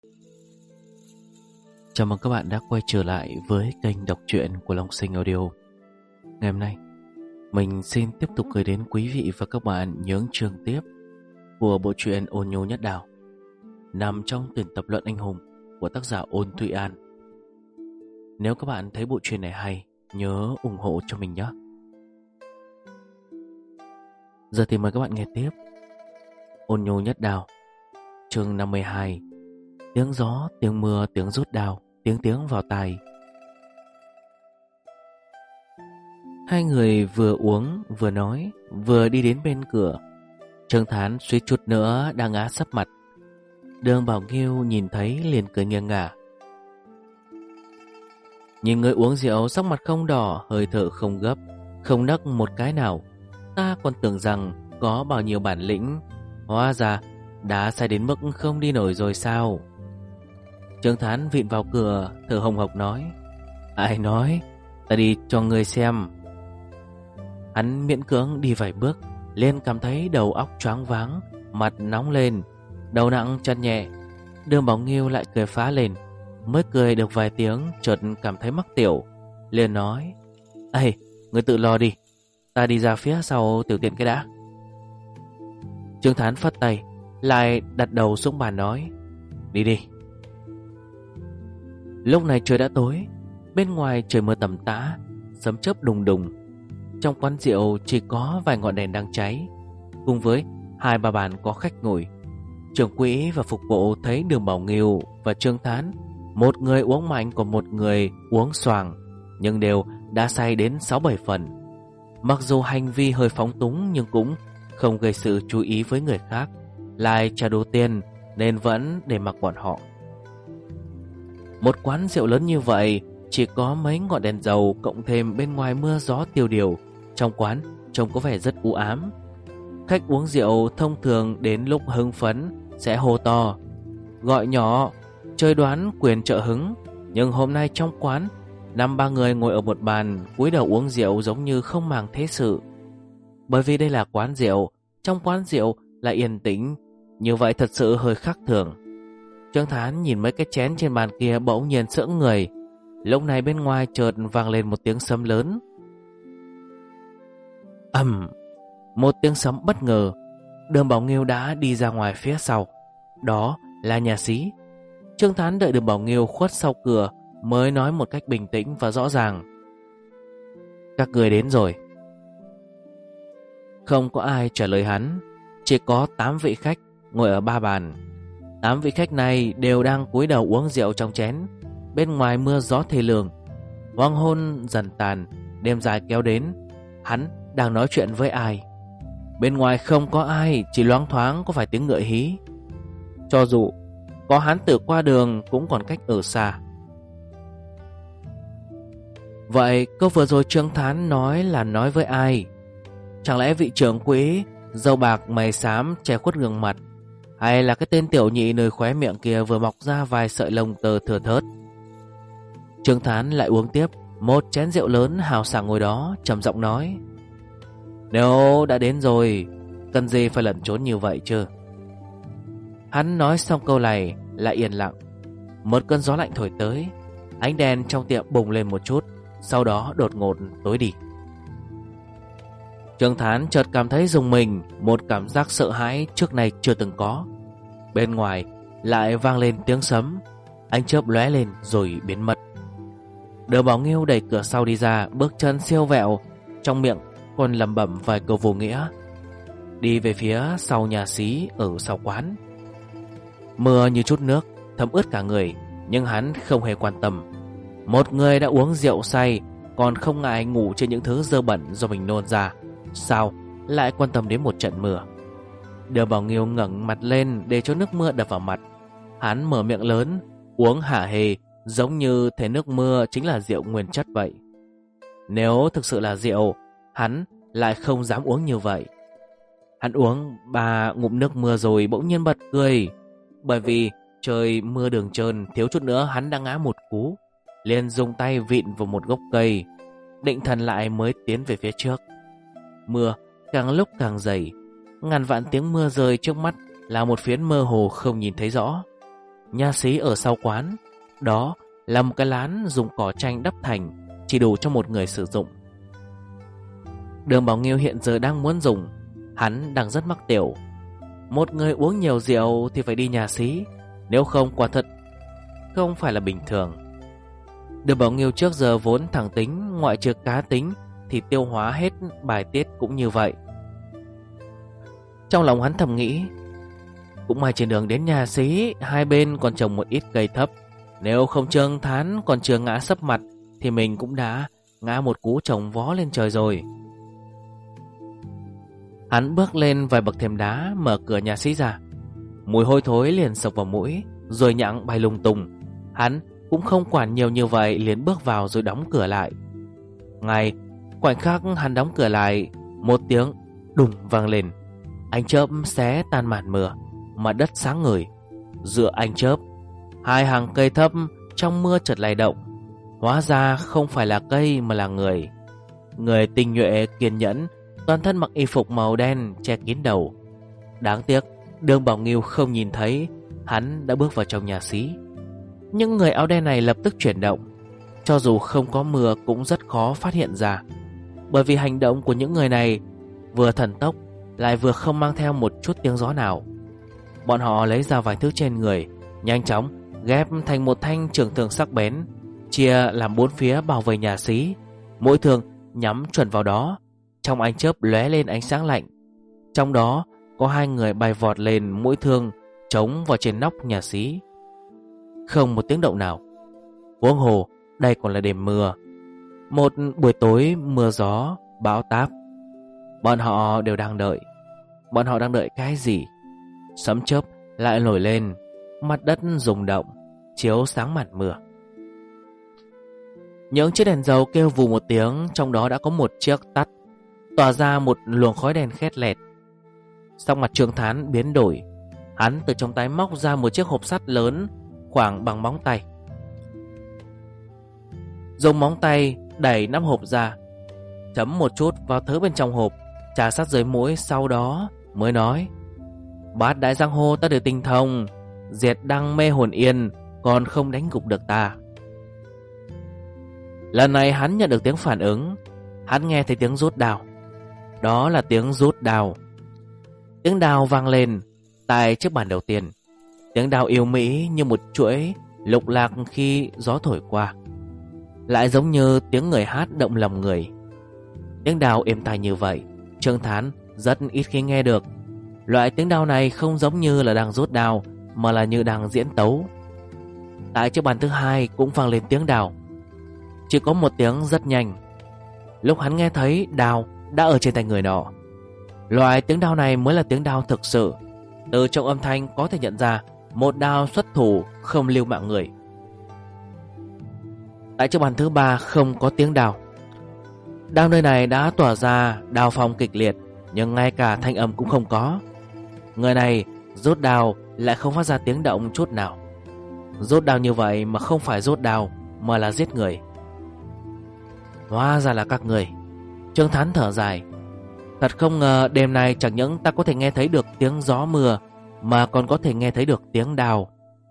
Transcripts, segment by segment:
Chào mừng các bạn đã quay trở lại với kênh đọc truyện của Long Sinh Audio. Ngày hôm nay, mình xin tiếp tục gửi đến quý vị và các bạn những chương tiếp của bộ truyện Ôn Nhu Nhất Đào, nằm trong tuyển tập Luận Anh Hùng của tác giả Ôn Thụy An. Nếu các bạn thấy bộ truyện này hay, nhớ ủng hộ cho mình nhé. Giờ thì mời các bạn nghe tiếp Ôn Nhu Nhất Đào, chương 52. Tiếng gió, tiếng mưa, tiếng rút đao, tiếng vào tai. Hai người vừa uống, vừa nói, vừa đi đến bên cửa. Trương Thán suýt chút nữa đang ngã sấp mặt. Đường Bảo Nghiêu nhìn thấy liền cười nghiêng ngả. Nhìn người uống rượu sắc mặt không đỏ, hơi thở không gấp, không nấc một cái nào. Ta còn tưởng rằng có bao nhiêu bản lĩnh, hóa ra đã say đến mức không đi nổi rồi sao? Trương Thán vịn vào cửa, thở hồng hộc nói: Ai nói, ta đi cho người xem. Hắn miễn cưỡng đi vài bước, liền cảm thấy đầu óc choáng váng, mặt nóng lên, đầu nặng chân nhẹ. Đường Bảo Nghiêu lại cười phá lên. Mới cười được vài tiếng, chợt cảm thấy mắc tiểu, liền nói: Ê, người tự lo đi, ta đi ra phía sau tiểu tiện cái đã. Trương Thán phất tay, lại đặt đầu xuống bàn nói: Đi đi. Lúc này trời đã tối, bên ngoài trời mưa tầm tã, sấm chớp đùng đùng. Trong quán rượu chỉ có vài ngọn đèn đang cháy, cùng với hai ba bàn có khách ngồi. Trưởng quỹ và phục vụ thấy Đường Bảo Nghiêu và Trương Thán, một người uống mạnh còn một người uống xoàng, nhưng đều đã say đến 6-7 phần. Mặc dù hành vi hơi phóng túng nhưng cũng không gây sự chú ý với người khác, lại trả đủ tiền nên vẫn để mặc bọn họ. Một quán rượu lớn như vậy, chỉ có mấy ngọn đèn dầu, cộng thêm bên ngoài mưa gió tiêu điều, trong quán trông có vẻ rất u ám. Khách uống rượu thông thường đến lúc hưng phấn sẽ hô to, gọi nhỏ, chơi đoán quyền trợ hứng. Nhưng hôm nay trong quán, 5-3 người ngồi ở một bàn, cúi đầu uống rượu giống như không màng thế sự. Bởi vì đây là quán rượu, trong quán rượu là yên tĩnh, như vậy thật sự hơi khác thường. Trương Thán nhìn mấy cái chén trên bàn kia bỗng nhiên sững người. Lúc này bên ngoài chợt vang lên một tiếng sấm lớn. Ầm, một tiếng sấm bất ngờ. Đường Bảo Nghiêu đã đi ra ngoài phía sau. Đó là nhà xí. Trương Thán đợi Đường Bảo Nghiêu khuất sau cửa mới nói một cách bình tĩnh và rõ ràng: Các người đến rồi. Không có ai trả lời hắn. Chỉ có 8 vị khách ngồi ở 3 bàn. 8 vị khách này đều đang cúi đầu uống rượu trong chén. Bên ngoài mưa gió thê lương, hoàng hôn dần tàn, đêm dài kéo đến. Hắn đang nói chuyện với ai? Bên ngoài không có ai, chỉ loáng thoáng có vài tiếng ngựa hí. Cho dù có hán tử qua đường cũng còn cách ở xa. Vậy câu vừa rồi Trương Thán nói là nói với ai? Chẳng lẽ vị trưởng quỹ râu bạc mày xám che khuất gương mặt, hay là cái tên tiểu nhị nơi khóe miệng kia vừa mọc ra vài sợi lông tơ thừa thớt? Trương Thán lại uống tiếp một chén rượu lớn hào sảng ngồi đó, trầm giọng nói: Nếu đã đến rồi, cần gì phải lẩn trốn như vậy chứ? Hắn nói xong câu này lại yên lặng. Một cơn gió lạnh thổi tới, ánh đèn trong tiệm bùng lên một chút, sau đó đột ngột tối đi. Trương Thán chợt cảm thấy rùng mình, một cảm giác sợ hãi trước nay chưa từng có. Bên ngoài lại vang lên tiếng sấm, ánh chớp lóe lên rồi biến mất. Đường Bảo Nghiêu đẩy cửa sau đi ra, bước chân siêu vẹo, trong miệng còn lẩm bẩm vài câu vô nghĩa, đi về phía sau nhà xí ở sau quán. Mưa như chút nước thấm ướt cả người, nhưng hắn không hề quan tâm. Một người đã uống rượu say còn không ngại ngủ trên những thứ dơ bẩn do mình nôn ra, sao lại quan tâm đến một trận mưa? Đường Bảo Nghiêu ngẩng mặt lên để cho nước mưa đập vào mặt. Hắn mở miệng lớn, uống hả hê, giống như thế nước mưa chính là rượu nguyên chất vậy. Nếu thực sự là rượu, hắn lại không dám uống như vậy. Hắn uống 3 ngụm nước mưa rồi bỗng nhiên bật cười. Bởi vì trời mưa đường trơn, thiếu chút nữa hắn đã ngã một cú, liền dùng tay vịn vào một gốc cây, định thần lại mới tiến về phía trước. Mưa càng lúc càng dày, ngàn vạn tiếng mưa rơi trước mắt là một phiến mơ hồ không nhìn thấy rõ. Nha xí ở sau quán. Đó là một cái lán dùng cỏ tranh đắp thành, chỉ đủ cho một người sử dụng. Đường Bảo Nghiêu hiện giờ đang muốn dùng. Hắn đang rất mắc tiểu. Một người uống nhiều rượu thì phải đi nhà xí, nếu không quả thật không phải là bình thường. Đường Bảo Nghiêu trước giờ vốn thẳng tính, ngoại trừ cá tính thì tiêu hóa hết bài tiết cũng như vậy. Trong lòng hắn thầm nghĩ, cũng may trên đường đến nhà xí hai bên còn trồng một ít cây thấp, nếu không Trương Thán còn chưa ngã sấp mặt thì mình cũng đã ngã một cú chồng vó lên trời rồi. Hắn bước lên vài bậc thềm đá, mở cửa nhà xí ra. Mùi hôi thối liền sộc vào mũi, rồi nhặng bay lung tung. Hắn cũng không quản nhiều như vậy, liền bước vào rồi đóng cửa lại. Ngay khoảnh khắc hắn đóng cửa lại, một tiếng đùng vang lên. Ánh chớp xé tan màn mưa, mặt đất sáng ngời. Giữa ánh chớp, hai hàng cây thấp trong mưa chợt lay động. Hóa ra không phải là cây mà là người. Người tinh nhuệ kiên nhẫn, toàn thân mặc y phục màu đen che kín đầu. Đáng tiếc Đường Bảo Nghiêu không nhìn thấy hắn đã bước vào trong nhà xí. Những người áo đen này lập tức chuyển động. Cho dù không có mưa cũng rất khó phát hiện ra, bởi vì hành động của những người này vừa thần tốc lại vừa không mang theo một chút tiếng gió nào. Bọn họ lấy ra vài thứ trên người, nhanh chóng ghép thành một thanh trường thương sắc bén, chia làm 4 phía bảo vệ nhà xí. Mỗi thương nhắm chuẩn vào đó. Trong ánh chớp lóe lên ánh sáng lạnh. Trong đó có 2 người bay vọt lên, mũi thương chống vào trên nóc nhà xí. Không một tiếng động nào. Huống hồ đây còn là đêm mưa, một buổi tối mưa gió bão táp. Bọn họ đều đang đợi. Bọn họ đang đợi cái gì? Sấm chớp lại nổi lên, mặt đất rung động, chiếu sáng màn mưa. Những chiếc đèn dầu kêu vù một tiếng, trong đó đã có một chiếc tắt, tỏa ra một luồng khói đen khét lẹt. Sắc mặt Trương Thán biến đổi. Hắn từ trong tay móc ra một chiếc hộp sắt lớn, khoảng bằng móng tay. Dùng móng tay đẩy nắp hộp ra, chấm một chút vào thứ bên trong hộp, trà sát dưới mũi, sau đó mới nói: Bát đại giang hồ ta đều tinh thông, diệt đăng mê hồn yên, còn không đánh gục được ta. Lần này hắn nhận được tiếng phản ứng. Hắn nghe thấy tiếng rút đao. Đó là tiếng rút đao. Tiếng đao vang lên tại chiếc bàn đầu tiên. Tiếng đao yêu mỹ như một chuỗi lục lạc khi gió thổi qua, lại giống như tiếng người hát động lòng người. Tiếng đao êm tai như vậy, Trương Thán rất ít khi nghe được. Loại tiếng đao này không giống như là đang rút đao, mà là như đang diễn tấu. Tại chiếc bàn thứ hai cũng vang lên tiếng đao, chỉ có một tiếng rất nhanh. Lúc hắn nghe thấy, đao đã ở trên tay người nọ. Loại tiếng đao này mới là tiếng đao thực sự. Từ trong âm thanh có thể nhận ra một đao xuất thủ không lưu mạng người. Tại chiếc bàn thứ ba không có tiếng đao. Đao nơi này đã tỏa ra đao phong kịch liệt, nhưng ngay cả thanh âm cũng không có. Người này rút đao lại không phát ra tiếng động chút nào. Rút đao như vậy mà không phải rút đao, mà là giết người. Hóa ra là các người. Trương Thán thở dài. Thật không ngờ đêm nay chẳng những ta có thể nghe thấy được tiếng gió mưa, mà còn có thể nghe thấy được tiếng đao.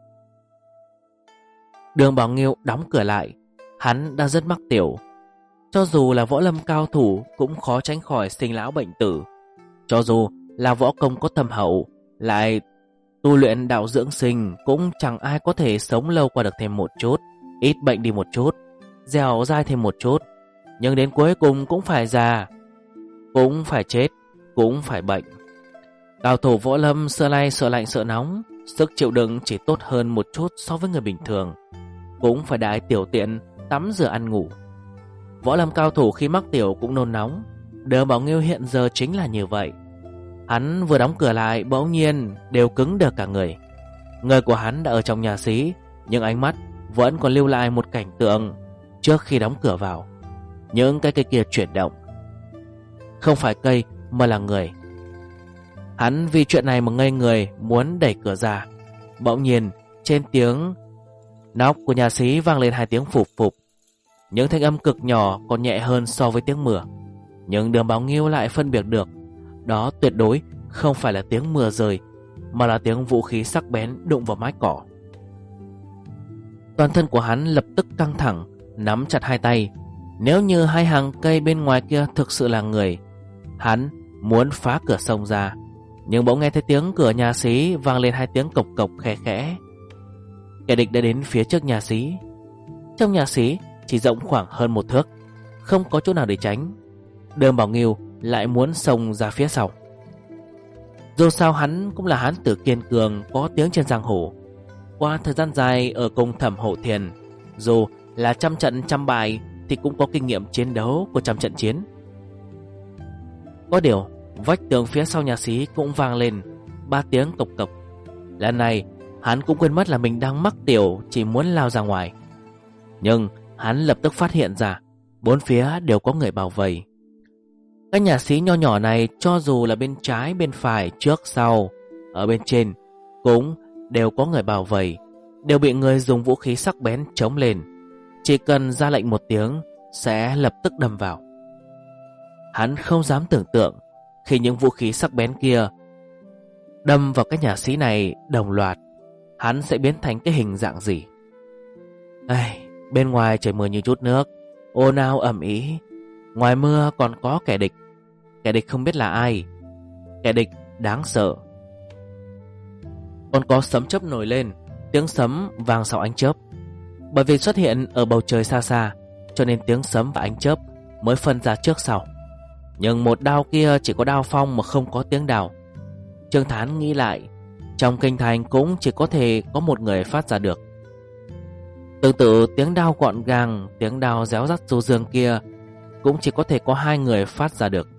Đường Bảo Nghiêu đóng cửa lại. Hắn đang rất mắc tiểu. Cho dù là võ lâm cao thủ cũng khó tránh khỏi sinh lão bệnh tử. Cho dù là võ công có thâm hậu, lại tu luyện đạo dưỡng sinh, cũng chẳng ai có thể sống lâu qua được thêm một chút, ít bệnh đi một chút, dẻo dai thêm một chút. Nhưng đến cuối cùng cũng phải già, cũng phải chết, cũng phải bệnh. Cao thủ võ lâm xưa nay sợ lạnh sợ nóng, sức chịu đựng chỉ tốt hơn một chút so với người bình thường. Cũng phải đại tiểu tiện, tắm rửa ăn ngủ. Võ lâm cao thủ khi mắc tiểu cũng nôn nóng. Đường Bảo Nghiêu hiện giờ chính là như vậy. Hắn vừa đóng cửa lại, bỗng nhiên đều cứng đờ cả người. Người của hắn đã ở trong nhà xí, nhưng ánh mắt vẫn còn lưu lại một cảnh tượng trước khi đóng cửa vào. Những cái cây kia chuyển động, không phải cây mà là người. Hắn vì chuyện này mà ngây người, muốn đẩy cửa ra. Bỗng nhiên trên tiếng nóc của nhà xí vang lên 2 tiếng phụp phụp. Những thanh âm cực nhỏ, còn nhẹ hơn so với tiếng mưa. Nhưng Đường Bảo Nghiêu lại phân biệt được, đó tuyệt đối không phải là tiếng mưa rơi, mà là tiếng vũ khí sắc bén đụng vào mái cỏ. Toàn thân của hắn lập tức căng thẳng, nắm chặt hai tay. Nếu như hai hàng cây bên ngoài kia thực sự là người, hắn muốn phá cửa xông ra. Nhưng bỗng nghe thấy tiếng cửa nhà xí vang lên hai tiếng cộc cộc khẽ khẽ. Kẻ địch đã đến phía trước nhà xí. Trong nhà xí chỉ rộng khoảng hơn 1 thước, không có chỗ nào để tránh. Đường Bảo Nghiêu lại muốn xông ra phía sau. Dù sao hắn cũng là hán tử kiên cường, có tiếng trên giang hồ. Qua thời gian dài ở cùng Thẩm Hậu Thiền, dù là trăm trận trăm bại thì cũng có kinh nghiệm chiến đấu của trăm trận chiến. Có điều vách tường phía sau nhà xí cũng vang lên 3 tiếng cộc cộc. Lần này hắn cũng quên mất là mình đang mắc tiểu, chỉ muốn lao ra ngoài. Nhưng hắn lập tức phát hiện ra 4 phía đều có người bảo vệ. Cái nhà xí nho nhỏ này, cho dù là bên trái, bên phải, trước, sau, ở bên trên cũng đều có người bảo vệ, đều bị người dùng vũ khí sắc bén chống lên. Chỉ cần ra lệnh một tiếng sẽ lập tức đâm vào. Hắn không dám tưởng tượng khi những vũ khí sắc bén kia đâm vào cái nhà xí này đồng loạt, hắn sẽ biến thành cái hình dạng gì. Bên ngoài trời mưa như chút nước, ồn ào ầm ĩ. Ngoài mưa còn có kẻ địch. Kẻ địch không biết là ai, kẻ địch đáng sợ. Còn có sấm chớp nổi lên, tiếng sấm vang sau ánh chớp. Bởi vì xuất hiện ở bầu trời xa xa, cho nên tiếng sấm và ánh chớp mới phân ra trước sau. Nhưng một đao kia chỉ có đao phong mà không có tiếng đao. Trương Thán nghĩ lại, trong kinh thành cũng chỉ có thể có một người phát ra được. Tương tự tiếng đao gọn gàng, tiếng đao réo rắt du dương kia cũng chỉ có thể có 2 người phát ra được.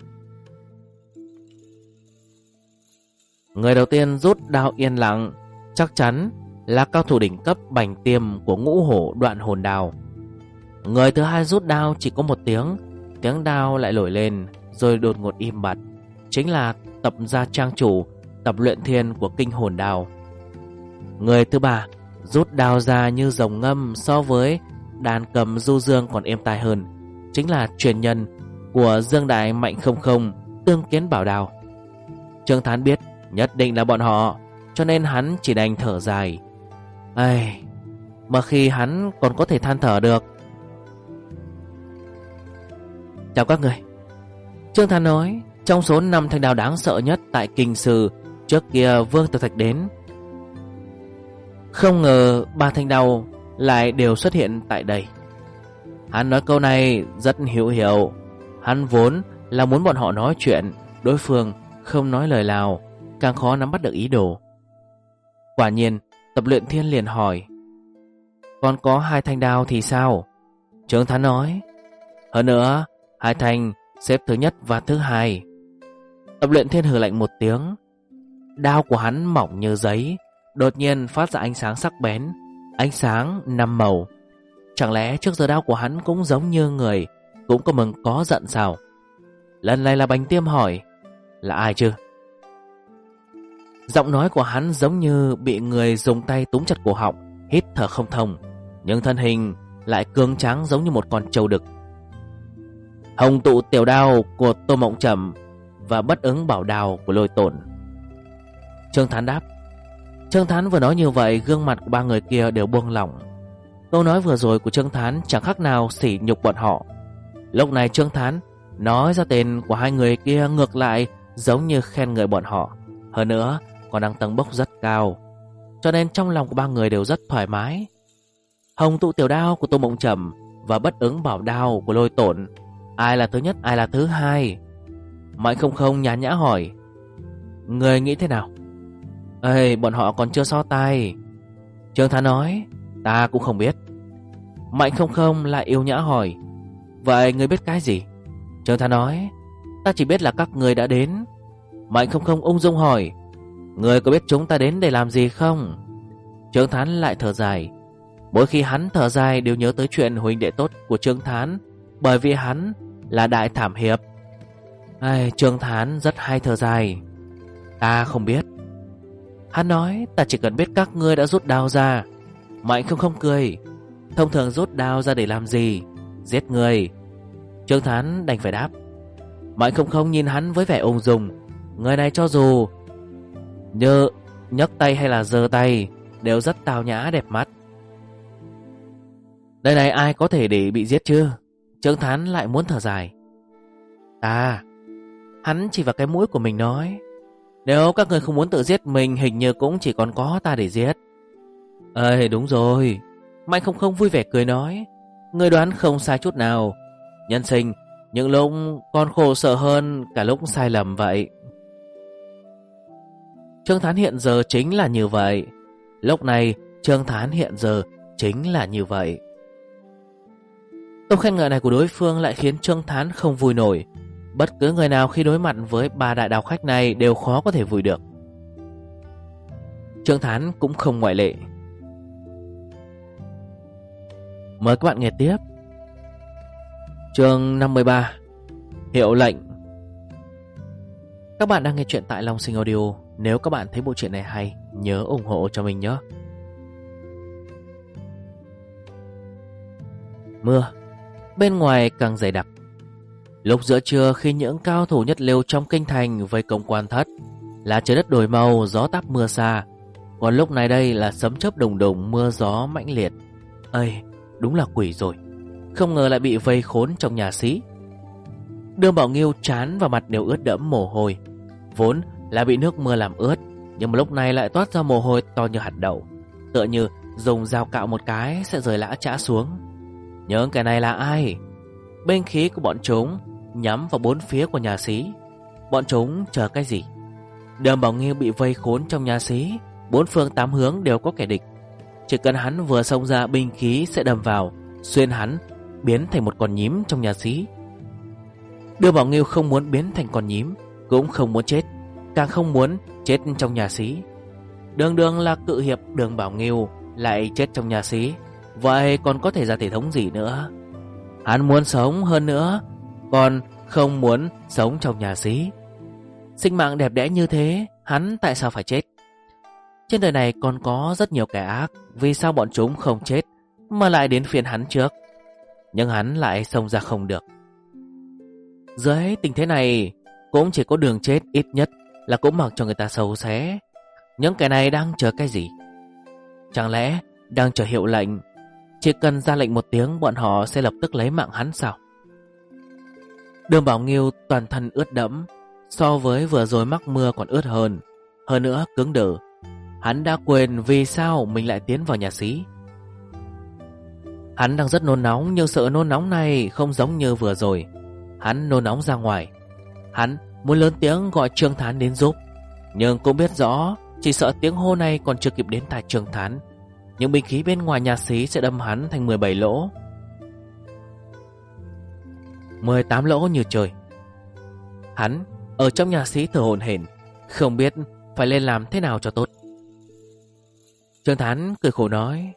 Người đầu tiên rút đao yên lặng chắc chắn là cao thủ đỉnh cấp Bành Tiêm của Ngũ Hổ Đoạn Hồn Đao. Người thứ hai rút đao chỉ có 1 tiếng, tiếng đao lại nổi lên rồi đột ngột im bặt. Chính là Tập gia trang chủ Tập Luyện Thiên của Kinh Hồn Đao. Người thứ ba rút đao ra như rồng ngâm, so với đàn cầm du dương còn êm tai hơn, chính là truyền nhân của Dương Đại Mạnh Không Không, Tương Kiến Bảo Đao. Trương Thán biết nhất định là bọn họ, cho nên hắn chỉ đành thở dài. Mà khi hắn còn có thể than thở được. Chào các người, Trương Thán nói. Trong số 5 thanh đao đáng sợ nhất tại Kinh Sư, trước kia Vương Tử Thạch đến, không ngờ 3 thanh đao lại đều xuất hiện tại đây. Hắn nói câu này rất hữu hiệu. Hắn vốn là muốn bọn họ nói chuyện, đối phương không nói lời nào, càng khó nắm bắt được ý đồ. Quả nhiên Tập Luyện Thiên liền hỏi, còn có 2 thanh đao thì sao? Trương Thán nói, hơn nữa 2 thanh xếp thứ nhất và thứ hai. Tập Luyện Thiên hừ lạnh một tiếng. Đao của hắn mỏng như giấy, đột nhiên phát ra ánh sáng sắc bén, ánh sáng 5 màu. Chẳng lẽ trước giờ đao của hắn cũng giống như người, cũng có mừng có giận sao? Lần này là Bành Tiêm hỏi, là ai chứ? Giọng nói của hắn giống như bị người dùng tay túm chặt cổ họng, hít thở không thông, nhưng thân hình lại cường tráng giống như một con trâu đực. Hồng Tụ Tiểu Đao của Tô Mộng Trầm và Bất Ứng Bảo Đao của Lôi Tổn. Trương Thán đáp. Trương Thán vừa nói như vậy, gương mặt của 3 người kia đều buông lỏng. Câu nói vừa rồi của Trương Thán chẳng khác nào sỉ nhục bọn họ. Lúc này Trương Thán nói ra tên của 2 người kia ngược lại giống như khen ngợi bọn họ, hơn nữa còn đang tầng bốc rất cao, cho nên trong lòng của 3 người đều rất thoải mái. Hồng Tụ Tiểu Đao của Tô Mộng Trầm và Bất Ứng Bảo Đao của Lôi Tổn, ai là thứ nhất, ai là thứ hai? Mạnh Không Không nhàn nhã hỏi, người nghĩ thế nào? Bọn họ còn chưa so tay. Trương Thán nói, ta cũng không biết. Mạnh Không Không lại yêu nhã hỏi, vậy người biết cái gì? Trương Thán nói, ta chỉ biết là các người đã đến. Mạnh Không Không ung dung hỏi, người có biết chúng ta đến để làm gì không? Trương Thán lại thở dài. Mỗi khi hắn thở dài đều nhớ tới chuyện huynh đệ tốt của Trương Thán, bởi vì hắn là đại thảm hiệp. Trương Thán rất hay thở dài. Ta không biết. Hắn nói, ta chỉ cần biết các ngươi đã rút đao ra. Mạnh Không Không cười, thông thường rút đao ra để làm gì? Giết người. Trương Thán đành phải đáp. Mạnh Không Không nhìn hắn với vẻ ung dung. Người này cho dù như nhấc tay hay là giơ tay đều rất tào nhã đẹp mắt. Đời này ai có thể để bị giết chứ? Trương Thán lại muốn thở dài. Ta, hắn chỉ vào cái mũi của mình nói, nếu các người không muốn tự giết mình, hình như cũng chỉ còn có ta để giết. Ơi đúng rồi. Mạnh không không vui vẻ cười nói, người đoán không sai chút nào. Nhân sinh những lúc còn khổ sở hơn cả lúc sai lầm vậy. Trương Thán hiện giờ chính là như vậy. Lúc này Trương Thán hiện giờ chính là như vậy. Câu khen ngợi này của đối phương lại khiến Trương Thán không vui nổi. Bất cứ người nào khi đối mặt với ba đại đao khách này đều khó có thể vui được. Trương Thán cũng không ngoại lệ. Mời các bạn nghe tiếp. Chương 53. Hiệu lệnh. Các bạn đang nghe chuyện tại Long Sinh Audio. Nếu các bạn thấy bộ truyện này hay, nhớ ủng hộ cho mình nhé. Mưa bên ngoài càng dày đặc. Lúc giữa trưa, khi những cao thủ nhất lưu trong kinh thành vây công quan thất, là trời đất đổi màu, gió táp mưa xa. Còn lúc này đây là sấm chớp đùng đùng, mưa gió mãnh liệt. Ây, đúng là quỷ rồi. Không ngờ lại bị vây khốn trong nhà xí. Đường Bảo Nghiêu trán và mặt đều ướt đẫm mồ hôi. Vốn là bị nước mưa làm ướt, nhưng mà lúc này lại toát ra mồ hôi to như hạt đậu, tựa như dùng dao cạo một cái sẽ rời lã chã xuống. Những cái này là ai? Binh khí của bọn chúng nhắm vào bốn phía của nhà xí. Bọn chúng chờ cái gì? Đường Bảo Nghiêu bị vây khốn trong nhà xí, bốn phương tám hướng đều có kẻ địch. Chỉ cần hắn vừa xông ra, binh khí sẽ đâm vào, xuyên hắn, biến thành một con nhím trong nhà xí. Đường Bảo Nghiêu không muốn biến thành con nhím, cũng không muốn chết, càng không muốn chết trong nhà xí. Đường đường là cự hiệp Đường Bảo Nghiêu lại chết trong nhà xí, vậy còn có thể ra thể thống gì nữa? Hắn muốn sống hơn nữa, còn không muốn sống trong nhà xí. Sinh mạng đẹp đẽ như thế, hắn tại sao phải chết? Trên đời này còn có rất nhiều kẻ ác, vì sao bọn chúng không chết mà lại đến phiên hắn trước? Nhưng hắn lại xông ra không được. Dưới tình thế này, cũng chỉ có đường chết, ít nhất là cũng mặc cho người ta xấu xé. Những kẻ này đang chờ cái gì? Chẳng lẽ đang chờ hiệu lệnh? Chỉ cần ra lệnh một tiếng, bọn họ sẽ lập tức lấy mạng hắn sao? Đường Bảo Nghiêu toàn thân ướt đẫm, so với vừa rồi mắc mưa còn ướt hơn nữa cứng đờ. Hắn đã quên vì sao mình lại tiến vào nhà xí. Hắn đang rất nôn nóng, nhưng sự nôn nóng này không giống như vừa rồi. Hắn nôn nóng ra ngoài. Hắn muốn lớn tiếng gọi Trương Thán đến giúp, nhưng cũng biết rõ chỉ sợ tiếng hô này còn chưa kịp đến tai Trương Thán, những binh khí bên ngoài nhà xí sẽ đâm hắn thành 17 lỗ, 18 lỗ như trời. Hắn ở trong nhà xí thở hổn hển, không biết phải lên làm thế nào cho tốt. Trương Thán cười khổ nói,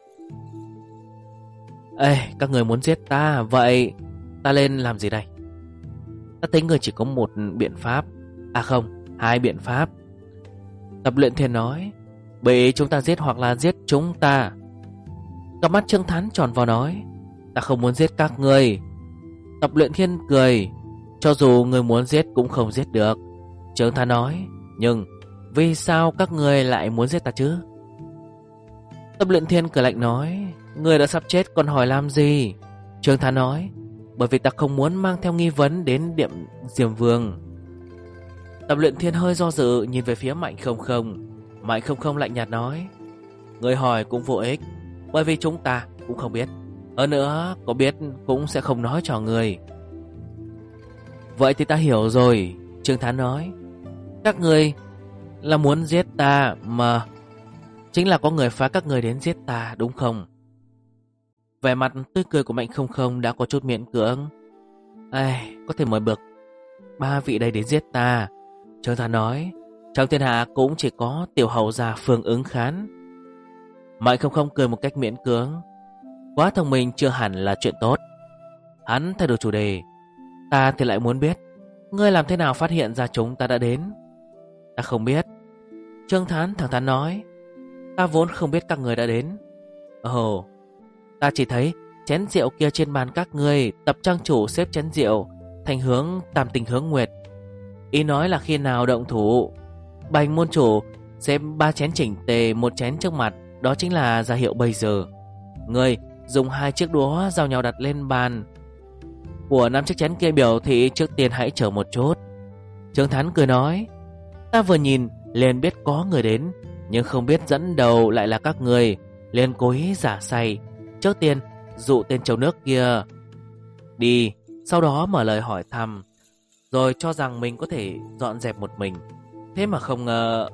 ê, các người muốn giết ta, vậy ta lên làm gì đây? Ta thấy người chỉ có một biện pháp, à không, hai biện pháp. Tập Luyện Thiên nói, bị chúng ta giết hoặc là giết chúng ta. Cặp mắt Trương Thán tròn vào nói, ta không muốn giết các ngươi. Tập Luyện Thiên cười, cho dù người muốn giết cũng không giết được. Trương Thán nói, nhưng vì sao các ngươi lại muốn giết ta chứ? Tập Luyện Thiên cười lạnh nói, người đã sắp chết còn hỏi làm gì? Trương Thán nói, bởi vì ta không muốn mang theo nghi vấn đến Điện Diêm Vương. Tập Luyện Thiên hơi do dự, nhìn về phía Mạnh Không Không. Mạnh Không Không lạnh nhạt nói, người hỏi cũng vô ích, bởi vì chúng ta cũng không biết. Hơn nữa, có biết cũng sẽ không nói cho người. Vậy thì ta hiểu rồi. Trương Thán nói, các người là muốn giết ta mà. Chính là có người phá các người đến giết ta, đúng không? Vẻ mặt tươi cười của Mạnh Không Không đã có chút miễn cưỡng. Ai, có thể mời bực ba vị đây đến giết ta. Trương Thán nói, trong thiên hạ cũng chỉ có tiểu hầu gia Phương Ứng Khán. Mạnh Không Không cười một cách miễn cưỡng. Quá thông minh chưa hẳn là chuyện tốt. Hắn thay đổi chủ đề, ta thì lại muốn biết, ngươi làm thế nào phát hiện ra chúng ta đã đến? Ta không biết. Trương Thán thẳng thắn nói, ta vốn không biết các người đã đến. Ồ, ta chỉ thấy chén rượu kia trên bàn các ngươi, tập trang chủ xếp chén rượu thành hướng tam tình hướng nguyệt. Ý nói là khi nào động thủ, Bành môn chủ xếp 3 chén chỉnh tề, một chén trước mặt, đó chính là ra hiệu bây giờ. Ngươi dùng 2 chiếc đũa giao nhau đặt lên bàn của 5 chiếc chén kia, biểu thị trước tiên hãy chờ một chút. Trương Thán cười nói: ta vừa nhìn liền biết có người đến, nhưng không biết dẫn đầu lại là các người, liền cố ý giả say, trước tiên dụ tên trâu nước kia đi, sau đó mở lời hỏi thăm, rồi cho rằng mình có thể dọn dẹp một mình. Thế mà không ngờ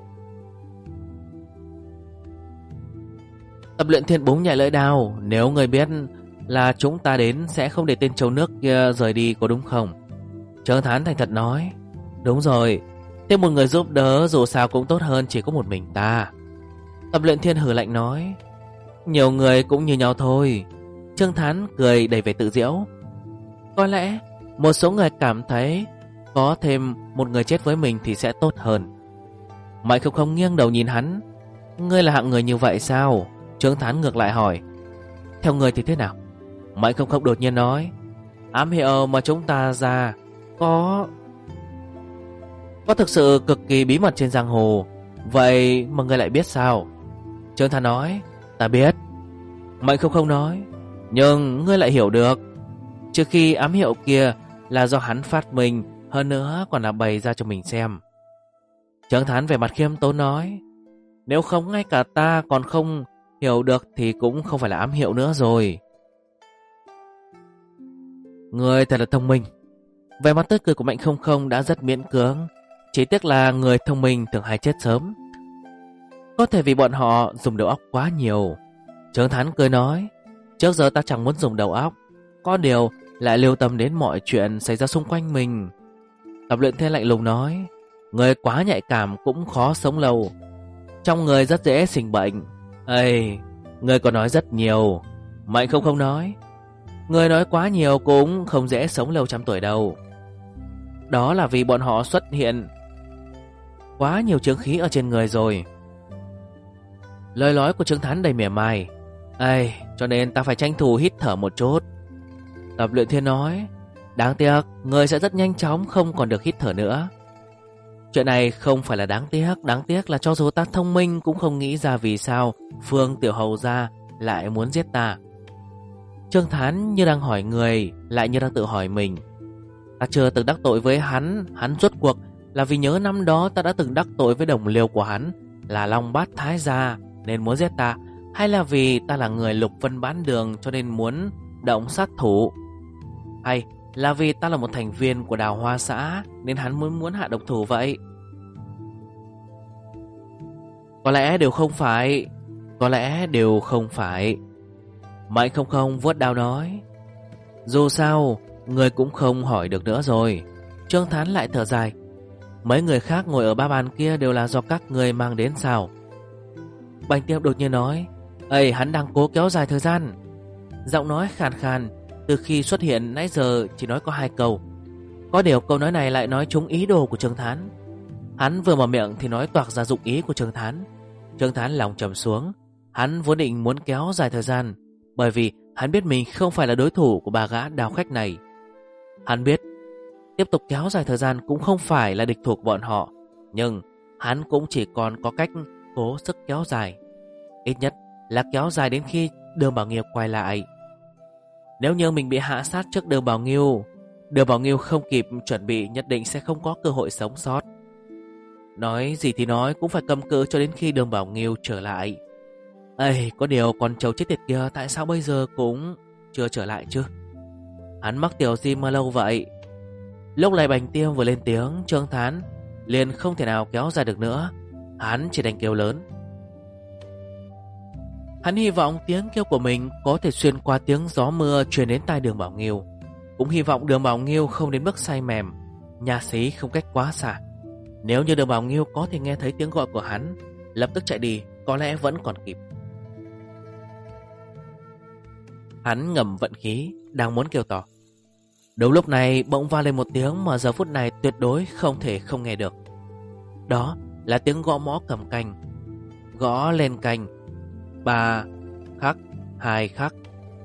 Tập Luyện Thiên búng nhảy lưỡi đao: nếu người biết là chúng ta đến sẽ không để tên trâu nước kia rời đi, có đúng không? Trương Thán thành thật nói: đúng rồi, thêm một người giúp đỡ dù sao cũng tốt hơn chỉ có một mình ta. Tập Luyện Thiên hừ lạnh nói: nhiều người cũng như nhau thôi. Trương Thán cười đầy vẻ tự giễu: có lẽ một số người cảm thấy có thêm một người chết với mình thì sẽ tốt hơn. Mạnh Không Không nghiêng đầu nhìn hắn: ngươi là hạng người như vậy sao? Trương Thán ngược lại hỏi: theo ngươi thì thế nào? Mạnh Không Không đột nhiên nói: ám hiệu mà chúng ta ra có thực sự cực kỳ bí mật trên giang hồ, vậy mà ngươi lại biết sao? Trương Thán nói: ta biết. Mạnh Không Không nói: nhưng ngươi lại hiểu được, trừ khi ám hiệu kia là do hắn phát minh, hơn nữa còn là bày ra cho mình xem. Trương Thán về mặt khiêm tốn nói: nếu không ngay cả ta còn không hiểu được thì cũng không phải là ám hiệu nữa rồi. Ngươi thật là thông minh. Về mặt tươi cười của Mạnh Không Không đã rất miễn cưỡng, chỉ tiếc là người thông minh thường hay chết sớm, có thể vì bọn họ dùng đầu óc quá nhiều. Trương Thán cười nói: trước giờ ta chẳng muốn dùng đầu óc, có điều lại lưu tâm đến mọi chuyện xảy ra xung quanh mình. Tập Luyện Thiên lạnh lùng nói: người quá nhạy cảm cũng khó sống lâu, trong người rất dễ sinh bệnh. Ây, người có nói rất nhiều. Mạnh Không Không nói: người nói quá nhiều cũng không dễ sống lâu trăm tuổi đâu. Đó là vì bọn họ xuất hiện quá nhiều chướng khí ở trên người rồi. Lời nói của Trương Thán đầy mỉa mai: ây, cho nên ta phải tranh thủ hít thở một chút. Tập Luyện Thiên nói: đáng tiếc người sẽ rất nhanh chóng không còn được hít thở nữa. Chuyện này không phải là đáng tiếc là cho dù ta thông minh cũng không nghĩ ra vì sao Phương Tiểu Hầu gia lại muốn giết ta. Trương Thán như đang hỏi người, lại như đang tự hỏi mình. Ta chưa từng đắc tội với hắn rốt cuộc là vì nhớ năm đó ta đã từng đắc tội với đồng liêu của hắn là Long Bát Thái gia nên muốn giết ta, hay là vì ta là người lục vân bán đường cho nên muốn động sát thủ, hay là vì ta là một thành viên của Đào Hoa xã nên hắn muốn hạ độc thủ vậy? Có lẽ đều không phải. Mạnh Không Không vuốt đao nói: dù sao người cũng không hỏi được nữa rồi. Trương Thán lại thở dài: mấy người khác ngồi ở ba bàn kia đều là do các người mang đến sao? Bành Tiêm đột nhiên nói: ây, hắn đang cố kéo dài thời gian. Giọng nói khàn khàn, từ khi xuất hiện nãy giờ chỉ nói có 2 câu. Có điều câu nói này lại nói trúng ý đồ của Trương Thán. Hắn vừa mở miệng thì nói toạc ra dụng ý của Trương Thán. Trương Thán lòng trầm xuống. Hắn vốn định muốn kéo dài thời gian, bởi vì hắn biết mình không phải là đối thủ của bà gã đào khách này. Hắn biết tiếp tục kéo dài thời gian cũng không phải là địch thủ của bọn họ, nhưng hắn cũng chỉ còn có cách cố sức kéo dài, ít nhất là kéo dài đến khi Đường Bảo Nghiêu quay lại. Nếu như mình bị hạ sát trước Đường Bảo Nghiêu không kịp chuẩn bị nhất định sẽ không có cơ hội sống sót. Nói gì thì nói cũng phải cầm cự cho đến khi Đường Bảo Nghiêu trở lại. Ây, có điều con trâu chết tiệt kia tại sao bây giờ cũng chưa trở lại chứ? Hắn mắc tiểu gì mà lâu vậy? Lúc này Bành Tiêm vừa lên tiếng, Trương Thán liền không thể nào kéo dài được nữa. Hắn chỉ đành kêu lớn. Hắn hy vọng tiếng kêu của mình có thể xuyên qua tiếng gió mưa truyền đến tai Đường Bảo Nghiêu, cũng hy vọng Đường Bảo Nghiêu không đến mức say mềm, nhà xí không cách quá xa. Nếu như Đường Bảo Nghiêu có thể nghe thấy tiếng gọi của hắn, lập tức chạy đi, có lẽ vẫn còn kịp. Hắn ngầm vận khí, đang muốn kêu to. Đúng lúc này bỗng vang lên một tiếng mà giờ phút này tuyệt đối không thể không nghe được. Đó là tiếng gõ mõ cầm canh. Gõ lên canh 3 khắc 2 khắc.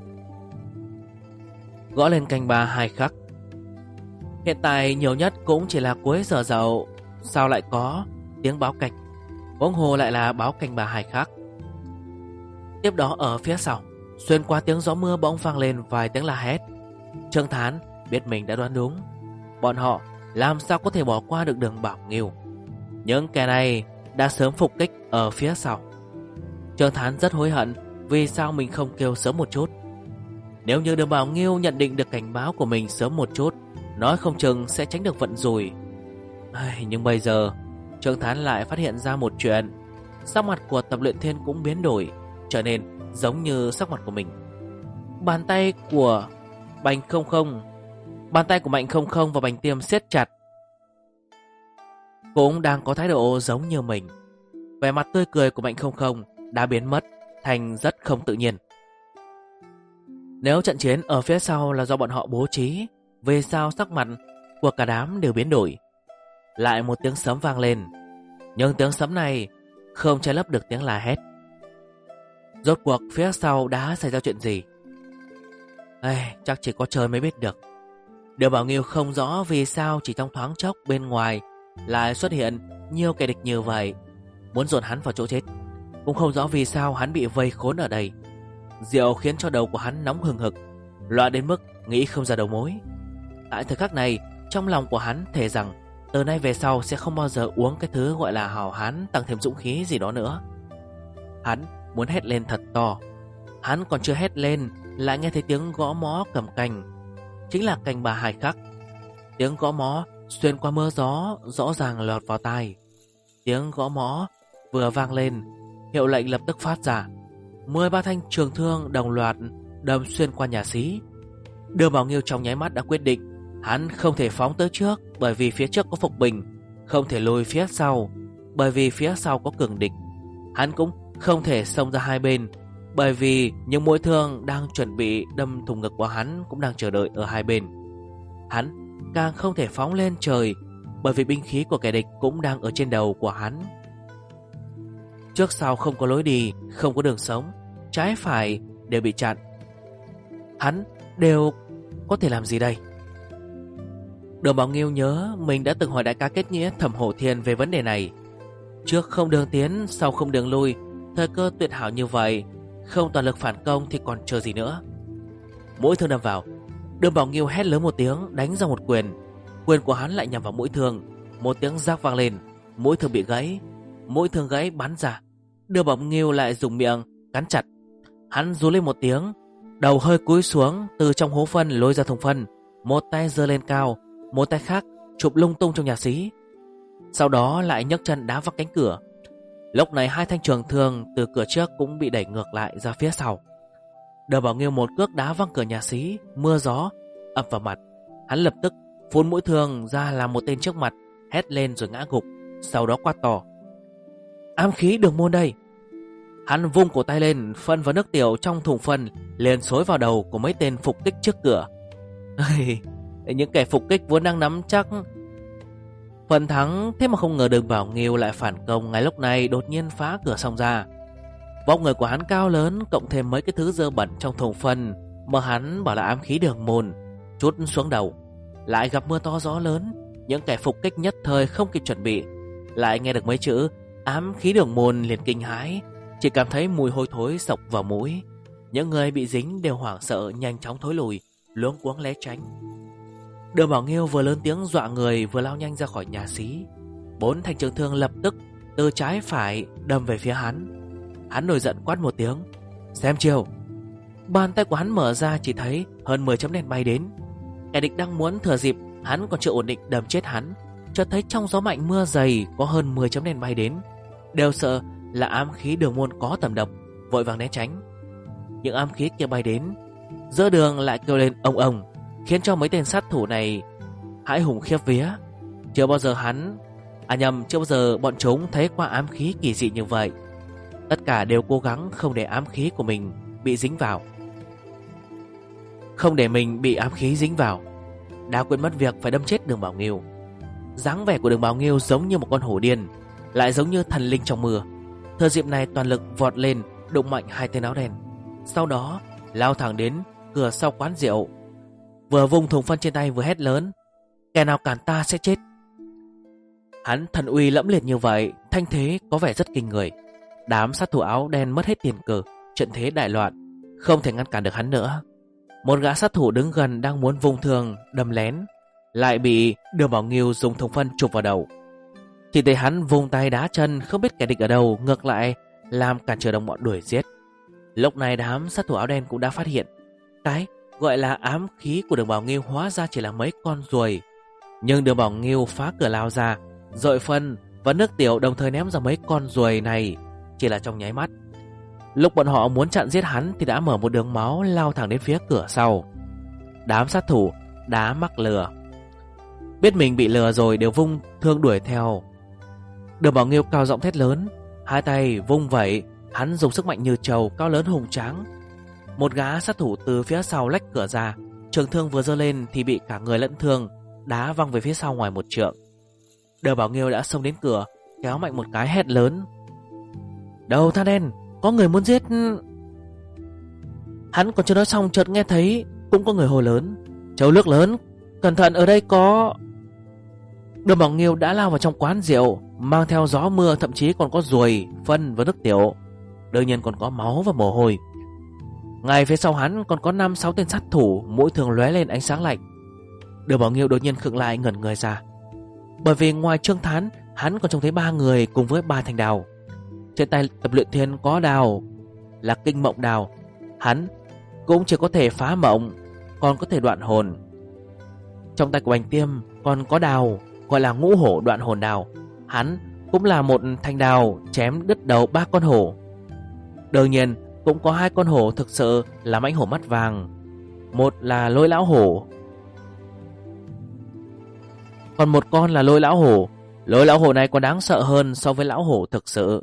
Gõ lên canh 3 2 khắc. Hiện tại nhiều nhất cũng chỉ là cuối giờ dậu, sao lại có tiếng báo canh? Huống hồ lại là báo canh 3 2 khắc. Tiếp đó ở phía sau Xuyên qua tiếng gió mưa bỗng vang lên vài tiếng la hét. Trương Thán biết mình đã đoán đúng. Bọn họ làm sao có thể bỏ qua được Đường Bảo Nghiêu. Những kẻ này đã sớm phục kích ở phía sau. Trương Thán rất hối hận vì sao mình không kêu sớm một chút. Nếu như Đường Bảo Nghiêu nhận định được cảnh báo của mình sớm một chút, nói không chừng sẽ tránh được vận rủi. Nhưng bây giờ Trương Thán lại phát hiện ra một chuyện. Sắc mặt của Tập Luyện Thiên cũng biến đổi, trở nên giống như sắc mặt của mình. Bàn tay của Mạnh Không Không và Bành Tiêm siết chặt, cũng đang có thái độ giống như mình. Vẻ mặt tươi cười của Mạnh Không Không đã biến mất thành rất không tự nhiên. Nếu trận chiến ở phía sau là do bọn họ bố trí, vì sao sắc mặt của cả đám đều biến đổi? Lại một tiếng sấm vang lên, nhưng tiếng sấm này không che lấp được tiếng la hét. Rốt cuộc phía sau đã xảy ra chuyện gì? Chắc chỉ có trời mới biết được. Đường Bảo Nghiêu không rõ vì sao chỉ trong thoáng chốc bên ngoài lại xuất hiện nhiều kẻ địch như vậy, muốn dồn hắn vào chỗ chết. Cũng không rõ vì sao hắn bị vây khốn ở đây. Rượu khiến cho đầu của hắn nóng hừng hực, loạn đến mức nghĩ không ra đầu mối. Tại thời khắc này, trong lòng của hắn thề rằng từ nay về sau sẽ không bao giờ uống cái thứ gọi là hào hán tăng thêm dũng khí gì đó nữa. Hắn muốn hét lên thật to. Hắn còn chưa hét lên lại nghe thấy tiếng gõ mõ cầm cành. Chính là cành bà Hải Khắc. Tiếng gõ mõ xuyên qua mưa gió rõ ràng lọt vào tai. Tiếng gõ mõ vừa vang lên, hiệu lệnh lập tức phát ra. 13 thanh trường thương đồng loạt đâm xuyên qua nhà xí. Đường Bảo Nghiêu trong nháy mắt đã quyết định hắn không thể phóng tới trước bởi vì phía trước có Phục Bình, không thể lùi phía sau bởi vì phía sau có cường địch. Hắn cũng không thể xông ra hai bên bởi vì những mũi thương đang chuẩn bị đâm thủng ngực của hắn cũng đang chờ đợi ở hai bên. Hắn càng không thể phóng lên trời bởi vì binh khí của kẻ địch cũng đang ở trên đầu của hắn. Trước sau không có lối đi, không có đường sống, trái phải đều bị chặn. Hắn đều có thể làm gì đây? Đường Bảo Nghiêu nhớ mình đã từng hỏi đại ca kết nghĩa Thẩm Hổ Thiên về vấn đề này. Trước không đường tiến, sau không đường lui, thời cơ tuyệt hảo như vậy, không toàn lực phản công thì còn chờ gì nữa. Mũi thương đâm vào, Đường Bảo Nghiêu hét lớn một tiếng, đánh ra một quyền. Quyền của hắn lại nhằm vào mũi thương. Một tiếng rác vang lên, mũi thương bị gãy. Mũi thương gãy bắn ra, Đường Bảo Nghiêu lại dùng miệng cắn chặt. Hắn rú lên một tiếng, đầu hơi cúi xuống, từ trong hố phân lôi ra thùng phân. Một tay giơ lên cao, một tay khác chụp lung tung trong nhà xí. Sau đó lại nhấc chân đá vào cánh cửa. Lúc này hai thanh trường thương từ cửa trước cũng bị đẩy ngược lại ra phía sau. Đường Bảo Nghiêu một cước đá văng cửa nhà xí, mưa gió ập vào mặt. Hắn lập tức phun mũi thương ra làm một tên trước mặt, hét lên rồi ngã gục. Sau đó quát to: "Ám khí Đường môn đây!" Hắn vung cổ tay lên, phân và nước tiểu trong thùng phân liền xối vào đầu của mấy tên phục kích trước cửa. Những kẻ phục kích vốn đang nắm chắc phần thắng, thế mà không ngờ Đường Bảo Nghiêu lại phản công ngay lúc này, đột nhiên phá cửa xông ra. Vóc người của hắn cao lớn, cộng thêm mấy cái thứ dơ bẩn trong thùng phân mà hắn bảo là ám khí Đường môn, trút xuống đầu. Lại gặp mưa to gió lớn, những kẻ phục kích nhất thời không kịp chuẩn bị, lại nghe được mấy chữ ám khí Đường môn liền kinh hãi, chỉ cảm thấy mùi hôi thối xộc vào mũi. Những người bị dính đều hoảng sợ, nhanh chóng thối lùi, luống cuống né tránh. Đường Bảo Nghiêu vừa lớn tiếng dọa người vừa lao nhanh ra khỏi nhà xí. 4 thanh trường thương lập tức từ trái phải đâm về phía hắn. Hắn nổi giận quát một tiếng: "Xem chiều!" Bàn tay của hắn mở ra, chỉ thấy hơn 10 chấm đen bay đến. Kẻ địch đang muốn thừa dịp hắn còn chưa ổn định đâm chết hắn, chợt thấy trong gió mạnh mưa dày có hơn 10 chấm đen bay đến, đều sợ là ám khí Đường môn có tầm độc, vội vàng né tránh. Những ám khí kia bay đến, giữa đường lại kêu lên ông ông, khiến cho mấy tên sát thủ này hãi hùng khiếp vía. Chưa bao giờ bọn chúng thấy qua ám khí kỳ dị như vậy. Tất cả đều cố gắng không để ám khí của mình bị dính vào, không để mình bị ám khí dính vào. Đã quên mất việc phải đâm chết Đường Bảo Nghiêu. Dáng vẻ của Đường Bảo Nghiêu giống như một con hổ điên, lại giống như thần linh trong mưa. Thừa dịp này toàn lực vọt lên, đụng mạnh hai tên áo đen, sau đó lao thẳng đến cửa sau quán rượu. Vừa vung thùng phân trên tay vừa hét lớn: "Kẻ nào cản ta sẽ chết!" Hắn thần uy lẫm liệt như vậy, thanh thế có vẻ rất kinh người. Đám sát thủ áo đen mất hết tiền cờ, trận thế đại loạn. không thể ngăn cản được hắn nữa. Một gã sát thủ đứng gần đang muốn vung thương đâm lén, lại bị Đường Bảo Nghiêu dùng thông phân chụp vào đầu. Chỉ thấy hắn vung tay đá chân, không biết kẻ địch ở đâu, ngược lại làm cản trở đồng bọn đuổi giết. Lúc này đám sát thủ áo đen cũng đã phát hiện cái gọi là ám khí của Đường Bảo Nghiêu hóa ra chỉ là mấy con ruồi. Nhưng Đường Bảo Nghiêu phá cửa lao ra, dội phân và nước tiểu đồng thời ném ra mấy con ruồi này, chỉ là trong nháy mắt. Lúc bọn họ muốn chặn giết hắn thì đã mở một đường máu lao thẳng đến phía cửa sau. Đám sát thủ đã mắc lừa, biết mình bị lừa rồi đều vung thương đuổi theo. Đường Bảo Nghiêu cao giọng thét lớn, hai tay vung vẩy, hắn dùng sức mạnh như trầu cao lớn hùng tráng. Một gã sát thủ từ phía sau lách cửa ra, trường thương vừa giơ lên thì bị cả người lẫn thương đá văng về phía sau ngoài 1 trượng. Đường Bảo Nghiêu đã xông đến cửa, kéo mạnh một cái hét lớn: "Đầu than đen, có người muốn giết!" Hắn còn chưa nói xong chợt nghe thấy cũng có người hô lớn: "Châu nước lớn, cẩn thận, ở đây có!" Đường Bảo Nghiêu đã lao vào trong quán rượu, mang theo gió mưa, thậm chí còn có ruồi, phân và nước tiểu, đương nhiên còn có máu và mồ hôi. Ngay phía sau hắn còn có 5-6 tên sát thủ, mỗi thường lóe lên ánh sáng lạnh. Đường Bảo Nghiêu đột nhiên khựng lại, ngẩn người ra, bởi vì ngoài Trương Thán, hắn còn trông thấy 3 người cùng với 3 thanh đao. Trên tay Tập Luyện Thiên có đao là Kinh Mộng Đao, hắn cũng chỉ có thể phá mộng, còn có thể đoạn hồn. Trong tay của Bành Tiêm còn có đao gọi là Ngũ Hổ Đoạn Hồn Đao, hắn cũng là một thanh đao chém đứt đầu 3 con hổ. Đương nhiên cũng có 2 con hổ thực sự là mãnh hổ mắt vàng, một là Lôi Lão Hổ, còn một con là Lôi Lão Hổ. Lôi Lão Hổ này còn đáng sợ hơn so với Lão Hổ thực sự.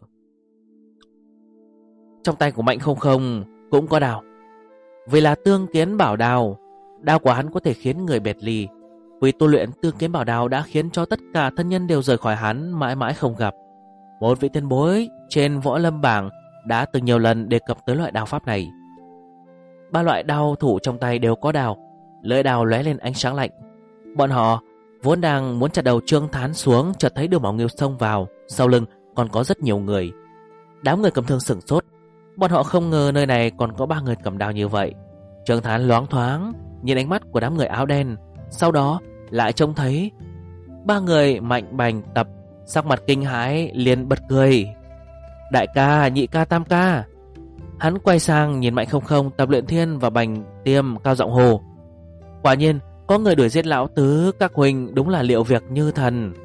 Trong tay của Mạnh Không Không cũng có đao, vì là Tương Kiến Bảo Đao. Đao của hắn có thể khiến người biệt ly, vì tu luyện Tương Kiến Bảo Đao đã khiến cho tất cả thân nhân đều rời khỏi hắn, mãi mãi không gặp. Một vị tiền bối trên võ lâm bảng đã từng nhiều lần đề cập tới loại đao pháp này. 3 loại đao thủ trong tay đều có đao, lưỡi đao lóe lên ánh sáng lạnh. Bọn họ vốn đang muốn chặt đầu Trương Thán xuống, chợt thấy Đường Bảo Nghiêu xông vào, sau lưng còn có rất nhiều người. Đám người cầm thương sửng sốt, bọn họ không ngờ nơi này còn có 3 người cầm đao như vậy. Trương Thán loáng thoáng nhìn ánh mắt của đám người áo đen, sau đó lại trông thấy 3 người Mạnh, Bành, Tập, sắc mặt kinh hãi liền bật cười: "Đại ca, nhị ca, tam ca!" Hắn quay sang nhìn Mạnh Không Không, Tập Luyện Thiên và Bành Tiêm, cao giọng hô: "Quả nhiên có người đuổi giết lão tứ, các huynh đúng là liệu việc như thần."